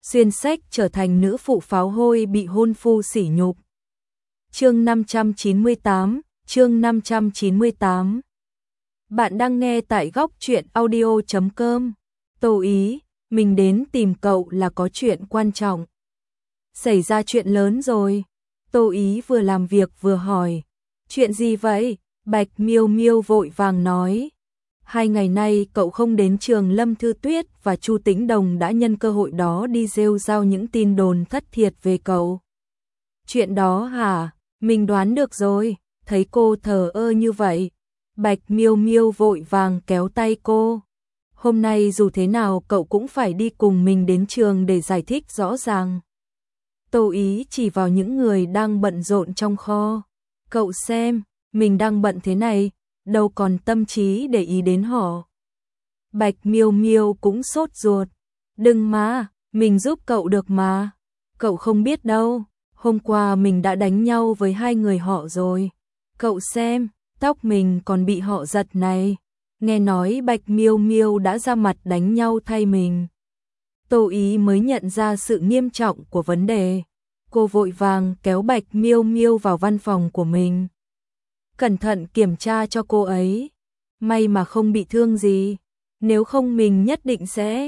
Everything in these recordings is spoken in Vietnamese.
xuyên sách trở thành nữ phụ pháo hôi bị hôn phu sỉ nhục. Chương 598. Bạn đang nghe tại góc truyện audio.com. Tô Ý, mình đến tìm cậu là có chuyện quan trọng. Xảy ra chuyện lớn rồi. Tô Ý vừa làm việc vừa hỏi. Chuyện gì vậy? Bạch Miêu Miêu vội vàng nói. 2 ngày nay cậu không đến trường, Lâm Thư Tuyết và Chu Tĩnh Đồng đã nhân cơ hội đó đi rêu rao những tin đồn thất thiệt về cậu. Chuyện đó hả? Mình đoán được rồi. Thấy cô thờ ơ như vậy, Bạch Miêu Miêu vội vàng kéo tay cô. Hôm nay dù thế nào cậu cũng phải đi cùng mình đến trường để giải thích rõ ràng. Tô Ý chỉ vào những người đang bận rộn trong kho. Cậu xem, mình đang bận thế này, đâu còn tâm trí để ý đến họ. Bạch Miêu Miêu cũng sốt ruột. Đừng mà, mình giúp cậu được mà. Cậu không biết đâu, hôm qua mình đã đánh nhau với 2 người họ rồi. Cậu xem, tóc mình còn bị họ giật này. Nghe nói Bạch Miêu Miêu đã ra mặt đánh nhau thay mình. Tô Ý mới nhận ra sự nghiêm trọng của vấn đề. Cô vội vàng kéo Bạch Miêu Miêu vào văn phòng của mình. Cẩn thận kiểm tra cho cô ấy. May mà không bị thương gì. Nếu không mình nhất định sẽ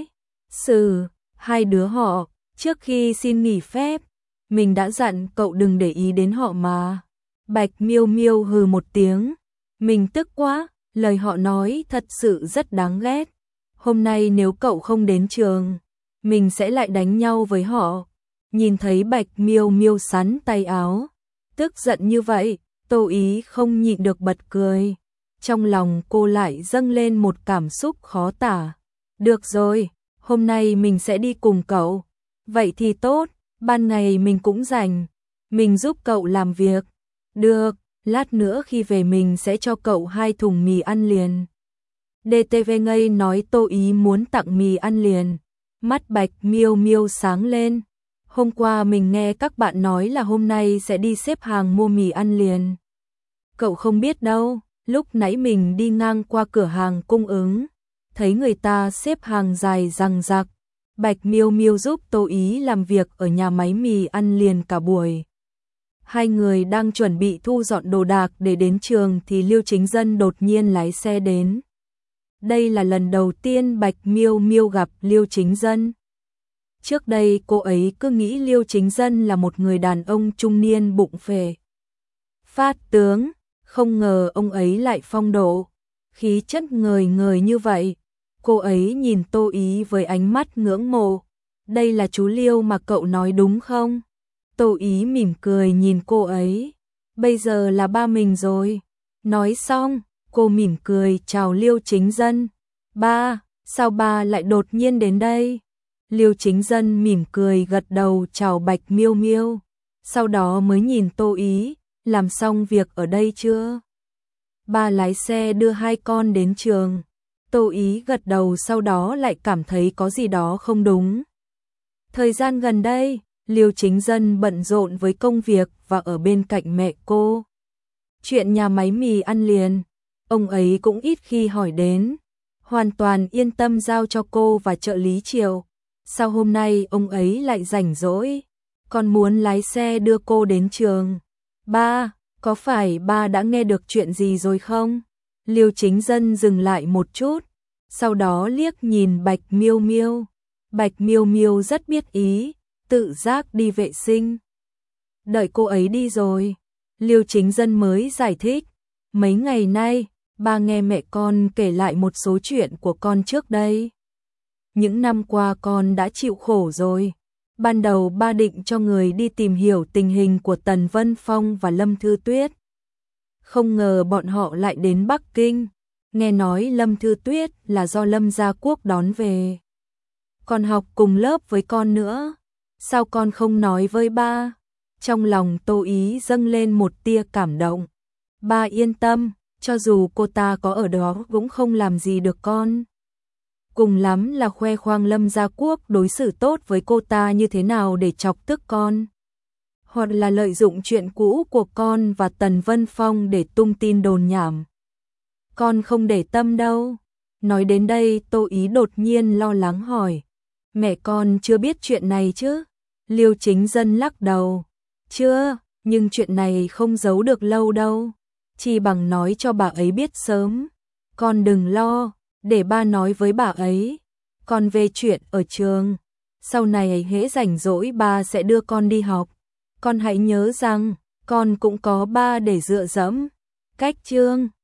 xử 2 đứa họ. Trước khi xin nghỉ phép, mình đã dặn cậu đừng để ý đến họ mà. Bạch Miêu Miêu hừ một tiếng. Mình tức quá, lời họ nói thật sự rất đáng ghét. Hôm nay nếu cậu không đến trường, mình sẽ lại đánh nhau với họ. Nhìn thấy Bạch Miêu Miêu sắn tay áo, tức giận như vậy, Tô Ý không nhịn được bật cười. Trong lòng cô lại dâng lên một cảm xúc khó tả. Được rồi, hôm nay mình sẽ đi cùng cậu. Vậy thì tốt, ban ngày mình cũng rảnh. Mình giúp cậu làm việc. Được, lát nữa khi về mình sẽ cho cậu 2 thùng mì ăn liền. DTV ngây nói Tô Ý muốn tặng mì ăn liền. Mắt Bạch Miêu Miêu sáng lên. Hôm qua mình nghe các bạn nói là hôm nay sẽ đi xếp hàng mua mì ăn liền. Cậu không biết đâu, lúc nãy mình đi ngang qua cửa hàng cung ứng, thấy người ta xếp hàng dài dằng dặc. Bạch Miêu Miêu giúp Tô Ý làm việc ở nhà máy mì ăn liền cả buổi. 2 người đang chuẩn bị thu dọn đồ đạc để đến trường thì Liêu Chính Dân đột nhiên lái xe đến. Đây là lần đầu tiên Bạch Miêu Miêu gặp Liêu Chính Dân. Trước đây cô ấy cứ nghĩ Liêu Chính Dân là một người đàn ông trung niên bụng phệ, phát tướng, không ngờ ông ấy lại phong độ, khí chất ngời ngời như vậy. Cô ấy nhìn Tô Ý với ánh mắt ngưỡng mộ. Đây là chú Liêu mà cậu nói đúng không? Tô Ý mỉm cười nhìn cô ấy. Bây giờ là ba mình rồi. Nói xong, cô mỉm cười chào Liêu Chính Dân. Ba, sao ba lại đột nhiên đến đây? Liêu Chính Dân mỉm cười gật đầu chào Bạch Miêu Miêu. Sau đó mới nhìn Tô Ý, làm xong việc ở đây chưa? Ba lái xe đưa 2 con đến trường. Tô Ý gật đầu, sau đó lại cảm thấy có gì đó không đúng. Thời gian gần đây, Liêu Chính Dân bận rộn với công việc và ở bên cạnh mẹ cô. Chuyện nhà máy mì ăn liền, ông ấy cũng ít khi hỏi đến. Hoàn toàn yên tâm giao cho cô và trợ lý Triều. Sao hôm nay ông ấy lại rảnh rỗi, còn muốn lái xe đưa cô đến trường? Ba, có phải ba đã nghe được chuyện gì rồi không? Liêu Chính Dân dừng lại một chút, sau đó liếc nhìn Bạch Miêu Miêu. Bạch Miêu Miêu rất biết ý, tự giác đi vệ sinh. Đợi cô ấy đi rồi, Liêu Chính Dân mới giải thích. Mấy ngày nay, ba nghe mẹ con kể lại một số chuyện của con trước đây. Những năm qua con đã chịu khổ rồi. Ban đầu ba định cho người đi tìm hiểu tình hình của Tần Vân Phong và Lâm Thư Tuyết. Không ngờ bọn họ lại đến Bắc Kinh. Nghe nói Lâm Thư Tuyết là do Lâm Gia Quốc đón về. Còn học cùng lớp với con nữa. Sao con không nói với ba? Trong lòng Tô Ý dâng lên một tia cảm động. Ba yên tâm, cho dù cô ta có ở đó cũng không làm gì được con. Cùng lắm là khoe khoang Lâm Gia Quốc đối xử tốt với cô ta như thế nào để chọc tức con. Hoặc là lợi dụng chuyện cũ của con và Tần Vân Phong để tung tin đồn nhảm. Con không để tâm đâu. Nói đến đây Tô Ý đột nhiên lo lắng hỏi. Mẹ con chưa biết chuyện này chứ? Liêu Chính Dân lắc đầu. Chưa, nhưng chuyện này không giấu được lâu đâu. Chỉ bằng nói cho bà ấy biết sớm. Con đừng lo, để ba nói với bà ấy. Còn về chuyện ở trường, sau này hễ rảnh rỗi ba sẽ đưa con đi học. Con hãy nhớ rằng, con cũng có ba để dựa dẫm. Cách Trương